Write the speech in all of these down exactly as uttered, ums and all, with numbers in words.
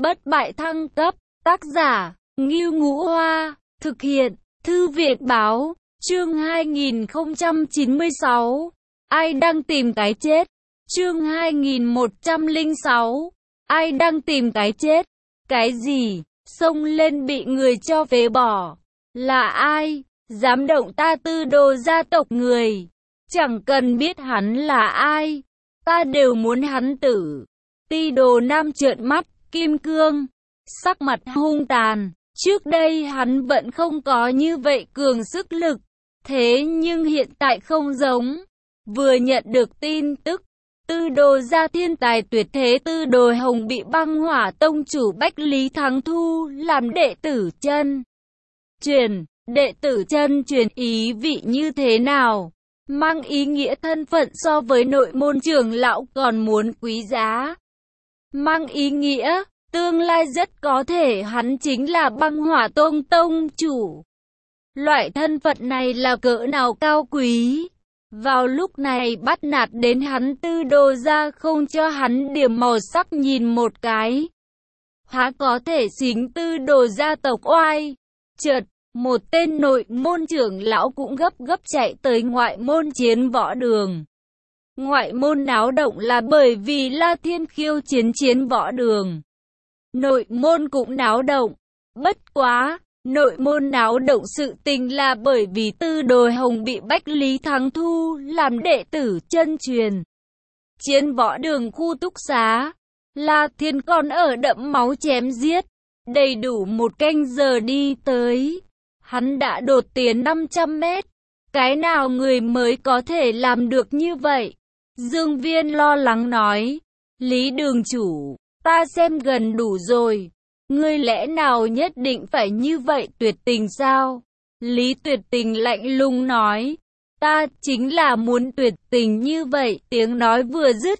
Bất bại thăng cấp, tác giả, Ngưu Ngũ Hoa, thực hiện, Thư viện Báo, chương hai nghìn không trăm chín mươi sáu, ai đang tìm cái chết, chương hai nghìn một trăm lẻ sáu, ai đang tìm cái chết, cái gì, xông lên bị người cho phế bỏ, là ai, dám động ta Tư Đồ gia tộc người, chẳng cần biết hắn là ai, ta đều muốn hắn tử. Ti Đồ Nam trợn mắt, kim cương, sắc mặt hung tàn, trước đây hắn vẫn không có như vậy cường sức lực, thế nhưng hiện tại không giống, vừa nhận được tin tức, Tư Đồ gia thiên tài tuyệt thế Tư Đồ Hồng bị Băng Hỏa tông chủ Bách Lý Thắng thu làm đệ tử chân truyền, đệ tử chân truyền ý vị như thế nào? Mang ý nghĩa thân phận so với nội môn trưởng lão còn muốn quý giá. Mang ý nghĩa, tương lai rất có thể hắn chính là Băng Hỏa tông tông chủ. Loại thân phận này là cỡ nào cao quý. Vào lúc này bắt nạt đến hắn Tư Đồ gia không cho hắn điểm màu sắc nhìn một cái. Há có thể xính Tư Đồ gia tộc oai. Chợt, một tên nội môn trưởng lão cũng gấp gấp chạy tới ngoại môn chiến võ đường. Ngoại môn náo động là bởi vì La Thiên khiêu chiến chiến võ đường. Nội môn cũng náo động. Bất quá, nội môn náo động sự tình là bởi vì Tư Đồ Hồng bị Bách Lý Thắng thu làm đệ tử chân truyền. Chiến võ đường khu túc xá, La Thiên còn ở đẫm máu chém giết. Đầy đủ một canh giờ đi tới, hắn đã đột tiến năm trăm mét. Cái nào người mới có thể làm được như vậy? Dương Viên lo lắng nói, Lý đường chủ, ta xem gần đủ rồi. Ngươi lẽ nào nhất định phải như vậy tuyệt tình sao? Lý Tuyệt Tình lạnh lùng nói, ta chính là muốn tuyệt tình như vậy. Tiếng nói vừa dứt,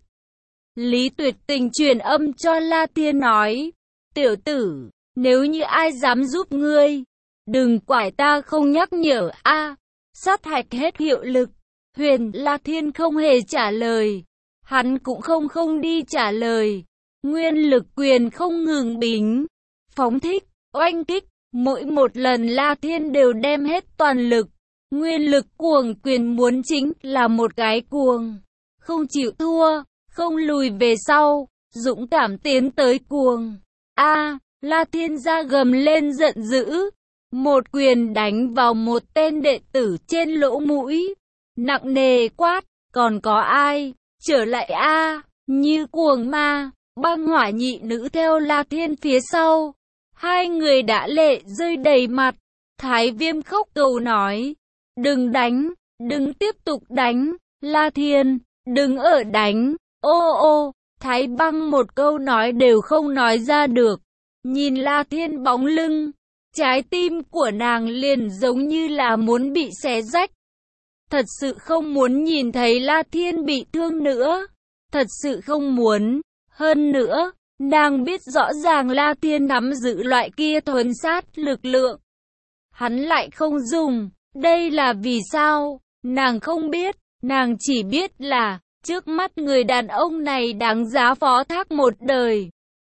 Lý Tuyệt Tình truyền âm cho La Thiên nói, tiểu tử, nếu như ai dám giúp ngươi, đừng quải ta không nhắc nhở a. À, sát hạch hết hiệu lực. Huyền La Thiên không hề trả lời, hắn cũng không không đi trả lời. Nguyên lực quyền không ngừng bính, phóng thích, oanh kích, mỗi một lần La Thiên đều đem hết toàn lực. Nguyên lực cuồng quyền muốn chính là một cái cuồng, không chịu thua, không lùi về sau, dũng cảm tiến tới cuồng. A, à, La Thiên ra gầm lên giận dữ, một quyền đánh vào một tên đệ tử trên lỗ mũi, nặng nề quát, còn có ai, trở lại a. À, như cuồng ma, Băng Hỏa nhị nữ theo La Thiên phía sau. Hai người đã lệ rơi đầy mặt. Thái Viêm khóc cầu nói, đừng đánh, đừng tiếp tục đánh, La Thiên, đừng ở đánh, ô ô. Thái Băng một câu nói đều không nói ra được. Nhìn La Thiên bóng lưng, trái tim của nàng liền giống như là muốn bị xé rách. Thật sự không muốn nhìn thấy La Thiên bị thương nữa. Thật sự không muốn. Hơn nữa, nàng biết rõ ràng La Thiên nắm giữ loại kia thuần sát lực lượng. Hắn lại không dùng. Đây là vì sao? Nàng không biết. Nàng chỉ biết là, trước mắt người đàn ông này đáng giá phó thác một đời.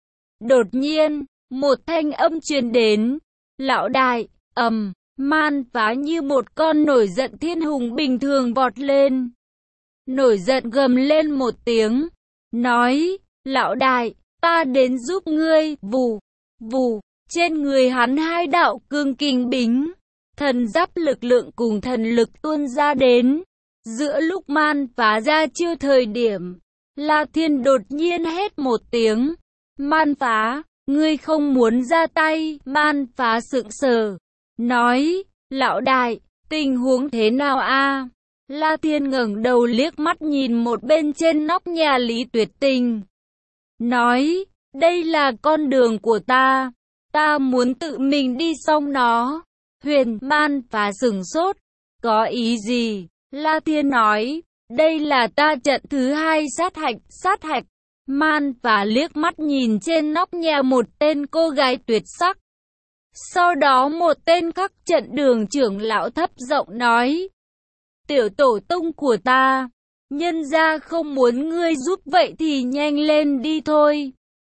Đột nhiên, một thanh âm truyền đến. Lão đại, ầm, Man Phá như một con nổi giận thiên hùng bình thường vọt lên. Nổi giận gầm lên một tiếng, nói, lão đại, ta đến giúp ngươi. Vù, vù, trên người hắn hai đạo cương kình bính, thần giáp lực lượng cùng thần lực tuôn ra đến. Giữa lúc Man Phá ra chiêu thời điểm, La Thiên đột nhiên hét một tiếng, Man Phá, ngươi không muốn ra tay. Man Phá sững sờ, nói, lão đại, tình huống thế nào a? À? La Thiên ngẩng đầu liếc mắt nhìn một bên trên nóc nhà Lý Tuyệt Tình, nói, đây là con đường của ta, ta muốn tự mình đi xong nó. Huyền Man Phá sửng sốt, có ý gì? La Thiên nói, đây là ta trận thứ hai sát hạch, sát hạch. Man Phá liếc mắt nhìn trên nóc nhà một tên cô gái tuyệt sắc. Sau đó một tên các trận đường trưởng lão thấp giọng nói, tiểu tổ tông của ta, nhân gia không muốn ngươi giúp vậy thì nhanh lên đi thôi.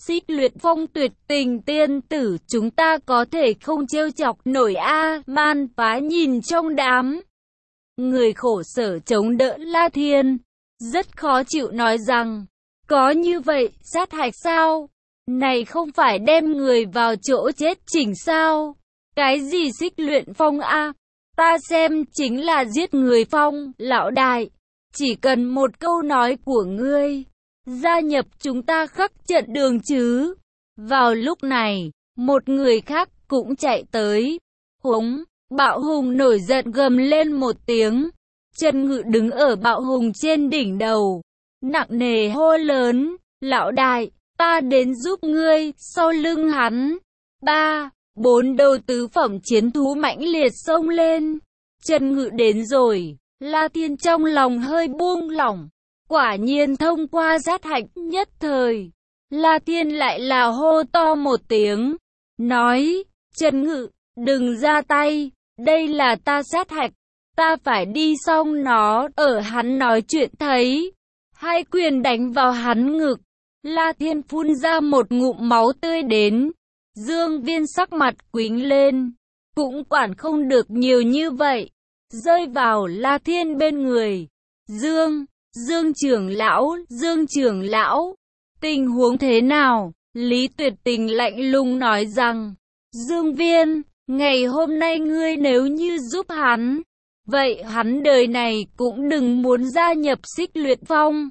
Xích Luyện Phong tuyệt tình tiên tử, chúng ta có thể không trêu chọc nổi a. Man Phá nhìn trong đám người khổ sở chống đỡ La Thiên, rất khó chịu nói rằng, có như vậy, sát hạch sao? Này không phải đem người vào chỗ chết chỉnh sao? Cái gì Xích Luyện Phong a? Ta xem chính là giết người phong, lão đại. Chỉ cần một câu nói của ngươi, gia nhập chúng ta khắc trận đường chứ. Vào lúc này, một người khác cũng chạy tới. Húng, Bạo Hùng nổi giận gầm lên một tiếng. Trần Ngự đứng ở Bạo Hùng trên đỉnh đầu, nặng nề hô lớn, lão đại, ta đến giúp ngươi. Sau lưng hắn, ba, bốn đầu tứ phẩm chiến thú mãnh liệt xông lên. Trần Ngự đến rồi, La Thiên trong lòng hơi buông lỏng. Quả nhiên thông qua sát hạch nhất thời, La Thiên lại là hô to một tiếng, nói, Trần Ngự, đừng ra tay, đây là ta sát hạch, ta phải đi xong nó. Ở hắn nói chuyện thấy, hai quyền đánh vào hắn ngực, La Thiên phun ra một ngụm máu tươi đến. Dương Viên sắc mặt quĩnh lên, cũng quản không được nhiều như vậy, rơi vào La Thiên bên người. Dương, Dương trưởng lão, Dương trưởng lão, tình huống thế nào? Lý Tuyệt Tình lạnh lùng nói rằng, Dương Viên, ngày hôm nay ngươi nếu như giúp hắn, vậy hắn đời này cũng đừng muốn gia nhập Xích Luyện Phong.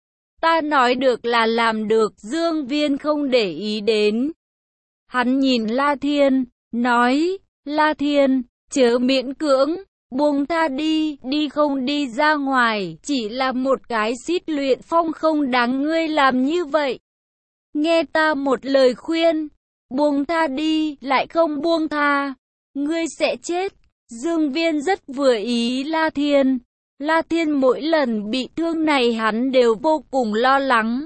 Ta nói được là làm được. Dương Viên không để ý đến. Hắn nhìn La Thiên, nói, La Thiên, chớ miễn cưỡng, buông tha đi, đi không đi ra ngoài, chỉ là một cái Xích Luyện Phong không đáng ngươi làm như vậy. Nghe ta một lời khuyên, buông tha đi, lại không buông tha, ngươi sẽ chết. Dương Viên rất vừa ý La Thiên. La Thiên mỗi lần bị thương này hắn đều vô cùng lo lắng.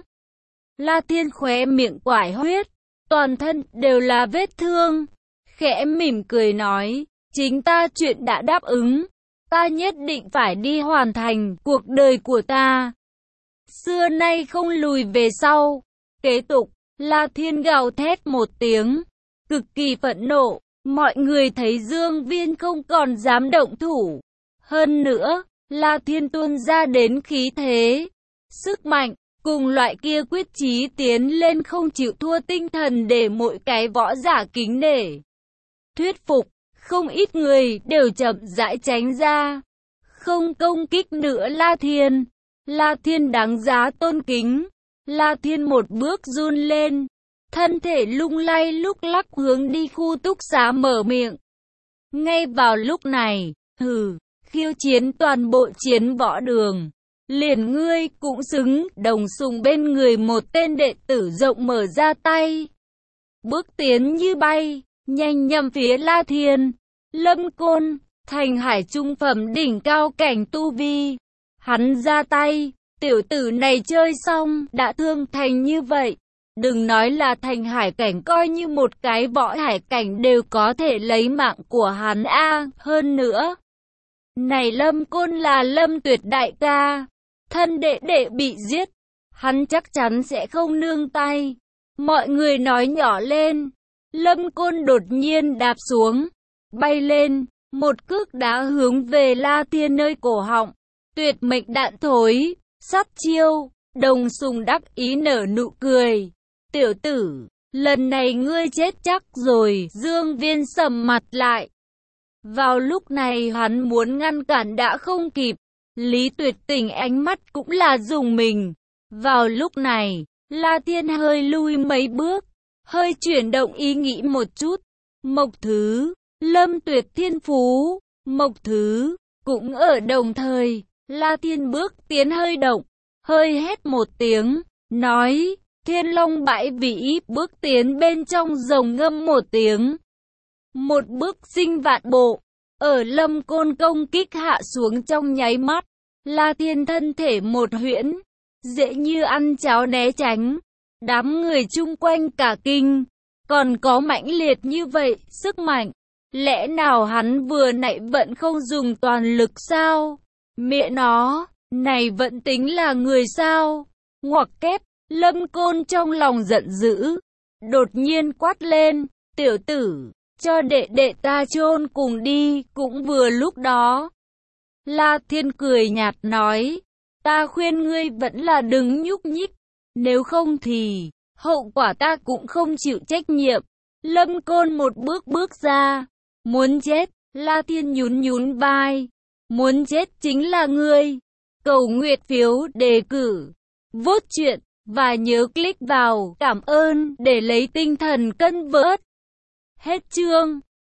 La Thiên khóe miệng quải huyết, toàn thân đều là vết thương, khẽ mỉm cười nói, chính ta chuyện đã đáp ứng, ta nhất định phải đi hoàn thành cuộc đời của ta, xưa nay không lùi về sau. Kế tục, La Thiên gào thét một tiếng, cực kỳ phẫn nộ. Mọi người thấy Dương Viên không còn dám động thủ. Hơn nữa, La Thiên tuôn ra đến khí thế, sức mạnh, cùng loại kia quyết chí tiến lên không chịu thua tinh thần để mỗi cái võ giả kính nể. Thuyết phục, không ít người đều chậm rãi tránh ra, không công kích nữa La Thiên. La Thiên đáng giá tôn kính. La Thiên một bước run lên, thân thể lung lay lúc lắc hướng đi khu túc xá mở miệng. Ngay vào lúc này, hừ, khiêu chiến toàn bộ chiến võ đường, liền ngươi cũng xứng. Đồng Sùng bên người một tên đệ tử rộng mở ra tay, bước tiến như bay, nhanh nhằm phía La Thiên. Lâm Côn, Thành Hải trung phẩm đỉnh cao cảnh tu vi, hắn ra tay, tiểu tử này chơi xong, đã thương thành như vậy. Đừng nói là Thành Hải cảnh, coi như một cái võ hải cảnh đều có thể lấy mạng của hắn a. À, hơn nữa, này Lâm Côn là Lâm Tuyệt đại ca, thân đệ đệ bị giết, hắn chắc chắn sẽ không nương tay. Mọi người nói nhỏ lên. Lâm Côn đột nhiên đạp xuống, bay lên, một cước đá hướng về La Thiên nơi cổ họng. Tuyệt mệnh đạn thối, sát chiêu. Đồng Sùng đắc ý nở nụ cười. Tiểu tử, lần này ngươi chết chắc rồi. Dương Viên sầm mặt lại. Vào lúc này hắn muốn ngăn cản đã không kịp. Lý Tuyệt Tình ánh mắt cũng là dùng mình. Vào lúc này, La Thiên hơi lui mấy bước, hơi chuyển động ý nghĩ một chút. Mộc Thứ, Lâm Tuyệt thiên phú, Mộc Thứ, cũng ở đồng thời. La Thiên bước tiến hơi động, hơi hét một tiếng, nói, Thiên Long bãi vĩ. Bước tiến bên trong rồng ngâm một tiếng. Một bước sinh vạn bộ, ở Lâm Côn công kích hạ xuống trong nháy mắt. La Thiên thân thể một huyễn, dễ như ăn cháo né tránh. Đám người chung quanh cả kinh, còn có mãnh liệt như vậy, sức mạnh. Lẽ nào hắn vừa nãy vẫn không dùng toàn lực sao? Mẹ nó, này vẫn tính là người sao? Ngoặc kép, Lâm Côn trong lòng giận dữ, đột nhiên quát lên, tiểu tử, cho đệ đệ ta chôn cùng đi. Cũng vừa lúc đó, La Thiên cười nhạt nói, ta khuyên ngươi vẫn là đừng nhúc nhích, nếu không thì, hậu quả ta cũng không chịu trách nhiệm. Lâm Côn một bước bước ra, muốn chết. La Thiên nhún nhún vai, muốn chết chính là ngươi. Cầu nguyện phiếu đề cử, vote chuyện, và nhớ click vào cảm ơn để lấy tinh thần cân vớt. Hết chương.